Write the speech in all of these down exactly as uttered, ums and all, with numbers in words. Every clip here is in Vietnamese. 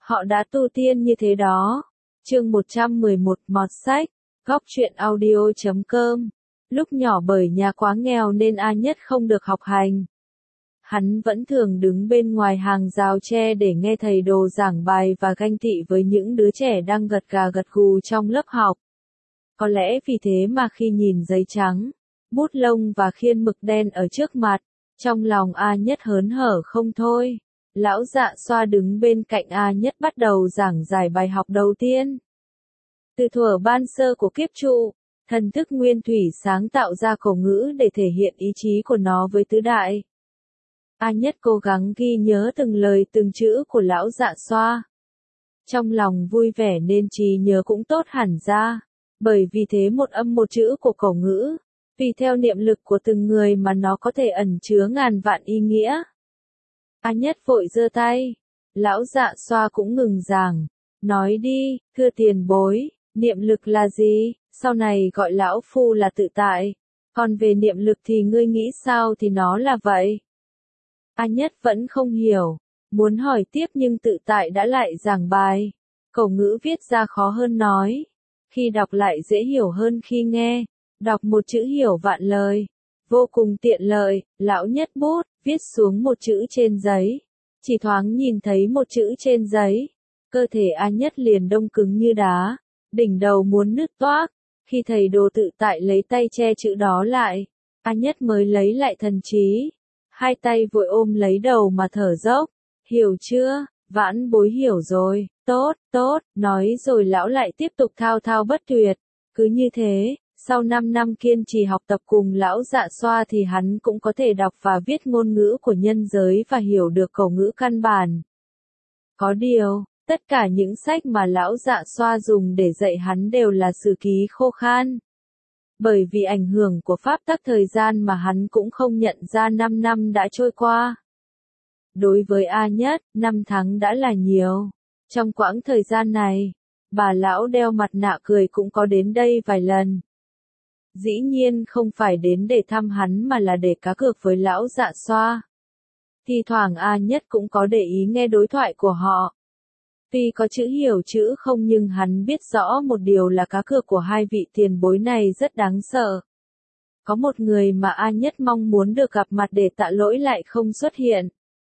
Họ đã tu tiên như thế đó. Chương một trăm mười một Mọt sách, góc truyện audio chấm com. Lúc nhỏ bởi nhà quá nghèo nên A Nhất không được học hành. Hắn vẫn thường đứng bên ngoài hàng rào tre để nghe thầy đồ giảng bài và ganh tị với những đứa trẻ đang gật gà gật gù trong lớp học. Có lẽ vì thế mà khi nhìn giấy trắng, bút lông và khiên mực đen ở trước mặt, trong lòng A Nhất hớn hở không thôi. Lão Dạ Xoa đứng bên cạnh A Nhất bắt đầu giảng giải bài học đầu tiên. Từ thuở ban sơ của kiếp trụ, thần thức nguyên thủy sáng tạo ra khẩu ngữ để thể hiện ý chí của nó với tứ đại. A Nhất cố gắng ghi nhớ từng lời từng chữ của Lão Dạ Xoa. Trong lòng vui vẻ nên trí nhớ cũng tốt hẳn ra, bởi vì thế một âm một chữ của khẩu ngữ, tùy theo niệm lực của từng người mà nó có thể ẩn chứa ngàn vạn ý nghĩa. A Nhất vội giơ tay, Lão Dạ Xoa cũng ngừng giảng, nói đi, thưa tiền bối, niệm lực là gì, sau này gọi lão phu là tự tại, còn về niệm lực thì ngươi nghĩ sao thì nó là vậy. A Nhất vẫn không hiểu, muốn hỏi tiếp nhưng tự tại đã lại giảng bài, khẩu ngữ viết ra khó hơn nói, khi đọc lại dễ hiểu hơn khi nghe, đọc một chữ hiểu vạn lời, vô cùng tiện lợi. Lão Nhất bút, viết xuống một chữ trên giấy, chỉ thoáng nhìn thấy một chữ trên giấy, cơ thể A Nhất liền đông cứng như đá, đỉnh đầu muốn nứt toác. Khi thầy đồ tự tại lấy tay che chữ đó lại, A Nhất mới lấy lại thần trí, hai tay vội ôm lấy đầu mà thở dốc. Hiểu chưa? Vãn bối hiểu rồi. Tốt, tốt, nói rồi lão lại tiếp tục thao thao bất tuyệt. Cứ như thế, sau năm năm kiên trì học tập cùng Lão Dạ Xoa thì hắn cũng có thể đọc và viết ngôn ngữ của nhân giới và hiểu được khẩu ngữ căn bản. Có điều, tất cả những sách mà Lão Dạ Xoa dùng để dạy hắn đều là sử ký khô khan. Bởi vì ảnh hưởng của pháp tắc thời gian mà hắn cũng không nhận ra năm năm đã trôi qua. Đối với A Nhất, năm tháng đã là nhiều. Trong quãng thời gian này, bà lão đeo mặt nạ cười cũng có đến đây vài lần. Dĩ nhiên không phải đến để thăm hắn mà là để cá cược với Lão Dạ Xoa. Thi thoảng A Nhất cũng có để ý nghe đối thoại của họ. Tuy có chữ hiểu chữ không nhưng hắn biết rõ một điều là cá cược của hai vị tiền bối này rất đáng sợ. Có một người mà A Nhất mong muốn được gặp mặt để tạ lỗi lại không xuất hiện.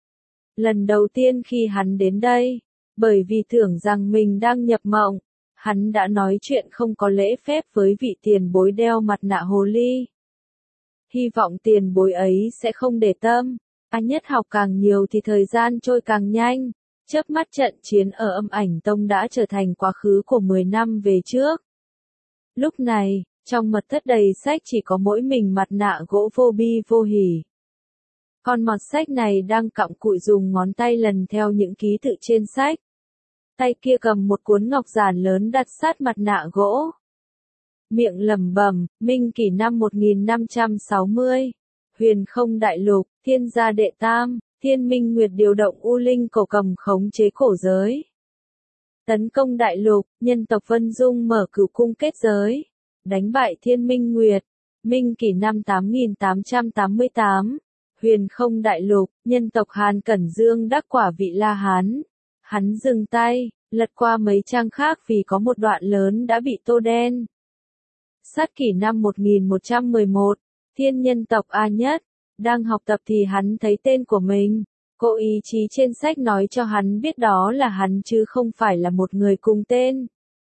Lần đầu tiên khi hắn đến đây, bởi vì tưởng rằng mình đang nhập mộng, hắn đã nói chuyện không có lễ phép với vị tiền bối đeo mặt nạ hồ ly. Hy vọng tiền bối ấy sẽ không để tâm. A Nhất học càng nhiều thì thời gian trôi càng nhanh. Chớp mắt trận chiến ở Âm Ảnh Tông đã trở thành quá khứ của mười năm về trước. Lúc này, trong mật thất đầy sách chỉ có mỗi mình mặt nạ gỗ vô bi vô hỉ. Con mọt sách này đang cặm cụi dùng ngón tay lần theo những ký tự trên sách. Tay kia cầm một cuốn ngọc giản lớn đặt sát mặt nạ gỗ. Miệng lẩm bẩm, Minh Kỷ năm một nghìn năm trăm sáu mươi, Huyền Không Đại Lục, Thiên Gia Đệ Tam, Thiên Minh Nguyệt điều động U Linh cổ cầm khống chế cổ giới. Tấn công Đại Lục, nhân tộc Vân Dung mở cửu cung kết giới. Đánh bại Thiên Minh Nguyệt. Minh Kỷ năm tám nghìn tám trăm tám mươi tám. Huyền Không Đại Lục, nhân tộc Hàn Cẩn Dương đắc quả vị La Hán. Hắn dừng tay, lật qua mấy trang khác vì có một đoạn lớn đã bị tô đen. Sát Kỷ năm một nghìn một trăm mười một. Thiên nhân tộc A Nhất. Đang học tập thì hắn thấy tên của mình. Cô ý chí trên sách nói cho hắn biết đó là hắn chứ không phải là một người cùng tên.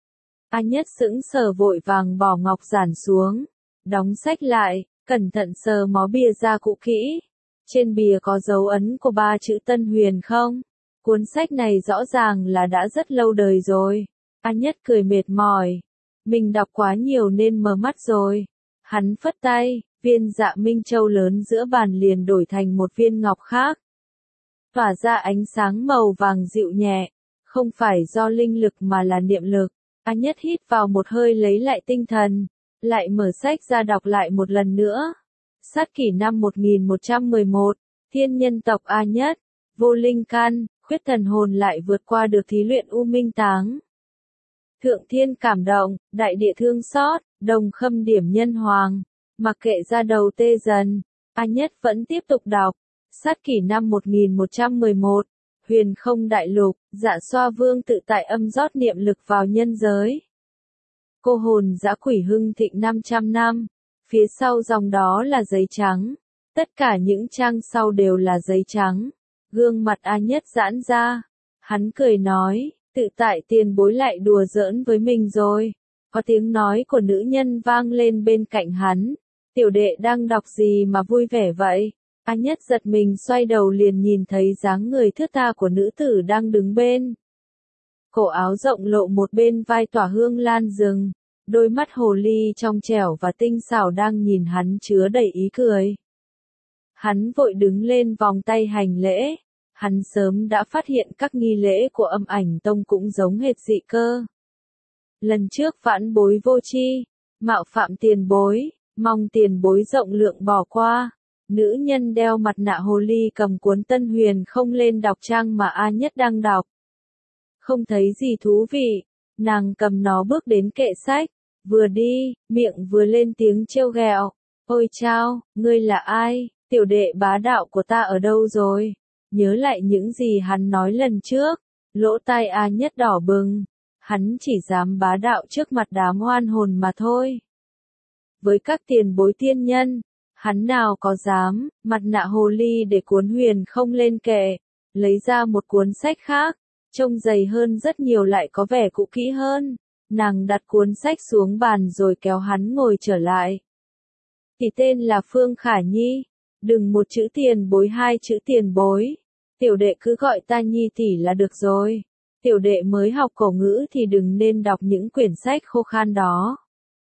A Nhất sững sờ vội vàng bỏ ngọc giản xuống. Đóng sách lại, cẩn thận sờ mó bìa ra cũ kỹ. Trên bìa có dấu ấn của ba chữ Tân Huyền không? Cuốn sách này rõ ràng là đã rất lâu đời rồi. A Nhất cười mệt mỏi. Mình đọc quá nhiều nên mờ mắt rồi. Hắn phất tay, viên Dạ Minh Châu lớn giữa bàn liền đổi thành một viên ngọc khác. Tỏa ra ánh sáng màu vàng dịu nhẹ. Không phải do linh lực mà là niệm lực. A Nhất hít vào một hơi lấy lại tinh thần. Lại mở sách ra đọc lại một lần nữa. Sát Kỷ năm một nghìn một trăm mười một. Thiên nhân tộc A Nhất. Vô linh căn, khuyết thần hồn lại vượt qua được thí luyện U Minh Táng. Thượng thiên cảm động, đại địa thương xót, đồng khâm điểm nhân hoàng. Mặc kệ ra đầu tê dần, A Nhất vẫn tiếp tục đọc. Sát Kỷ năm một nghìn một trăm mười một. Huyền không đại lục, Dạ Xoa Vương tự tại âm rót niệm lực vào nhân giới. Cô hồn dã quỷ hưng thịnh năm trăm năm, phía sau dòng đó là giấy trắng. Tất cả những trang sau đều là giấy trắng. Gương mặt A Nhất giãn ra. Hắn cười nói, tự tại tiền bối lại đùa giỡn với mình rồi. Có tiếng nói của nữ nhân vang lên bên cạnh hắn. Tiểu đệ đang đọc gì mà vui vẻ vậy? A Nhất giật mình xoay đầu liền nhìn thấy dáng người thướt tha của nữ tử đang đứng bên. Cổ áo rộng lộ một bên vai tỏa hương lan rừng. Đôi mắt hồ ly trong trẻo và tinh xảo đang nhìn hắn chứa đầy ý cười. Hắn vội đứng lên vòng tay hành lễ. Hắn sớm đã phát hiện các nghi lễ của Âm Ảnh Tông cũng giống hệt dị cơ. Lần trước vãn bối vô tri, mạo phạm tiền bối, mong tiền bối rộng lượng bỏ qua. Nữ nhân đeo mặt nạ hồ ly cầm cuốn Tân Huyền không lên đọc trang mà A Nhất đang đọc. Không thấy gì thú vị, nàng cầm nó bước đến kệ sách, vừa đi, miệng vừa lên tiếng trêu ghẹo. Ôi chao, ngươi là ai, tiểu đệ bá đạo của ta ở đâu rồi? Nhớ lại những gì hắn nói lần trước, lỗ tai A Nhất đỏ bừng, hắn chỉ dám bá đạo trước mặt đám oan hồn mà thôi. Với các tiền bối tiên nhân, hắn nào có dám, mặt nạ hồ ly để cuốn Huyền không lên kệ, lấy ra một cuốn sách khác, trông dày hơn rất nhiều lại có vẻ cũ kỹ hơn. Nàng đặt cuốn sách xuống bàn rồi kéo hắn ngồi trở lại. Thì tên là Phương Khả Nhi, đừng một chữ tiền bối hai chữ tiền bối. Tiểu đệ cứ gọi ta Nhi tỷ là được rồi. Tiểu đệ mới học cổ ngữ thì đừng nên đọc những quyển sách khô khan đó.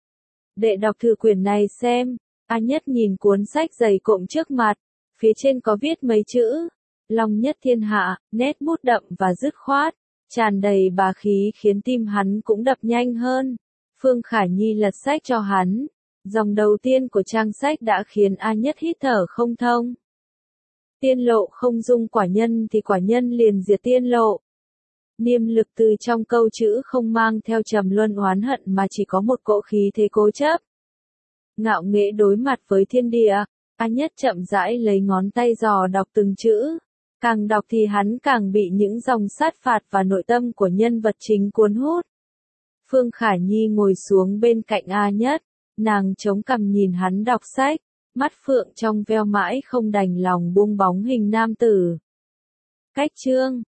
Đệ đọc thử quyển này xem. A Nhất nhìn cuốn sách dày cộm trước mặt, phía trên có viết mấy chữ, Long nhất thiên hạ, nét bút đậm và dứt khoát, tràn đầy bá khí khiến tim hắn cũng đập nhanh hơn. Phương Khả Nhi lật sách cho hắn, dòng đầu tiên của trang sách đã khiến A Nhất hít thở không thông. Tiên lộ không dung quả nhân thì quả nhân liền diệt tiên lộ. Niêm lực từ trong câu chữ không mang theo trầm luân oán hận mà chỉ có một cỗ khí thế cố chấp. Ngạo nghễ đối mặt với thiên địa, A Nhất chậm rãi lấy ngón tay dò đọc từng chữ. Càng đọc thì hắn càng bị những dòng sát phạt và nội tâm của nhân vật chính cuốn hút. Phương Khả Nhi ngồi xuống bên cạnh A Nhất, nàng chống cằm nhìn hắn đọc sách, mắt phượng trong veo mãi không đành lòng buông bóng hình nam tử. Cách chương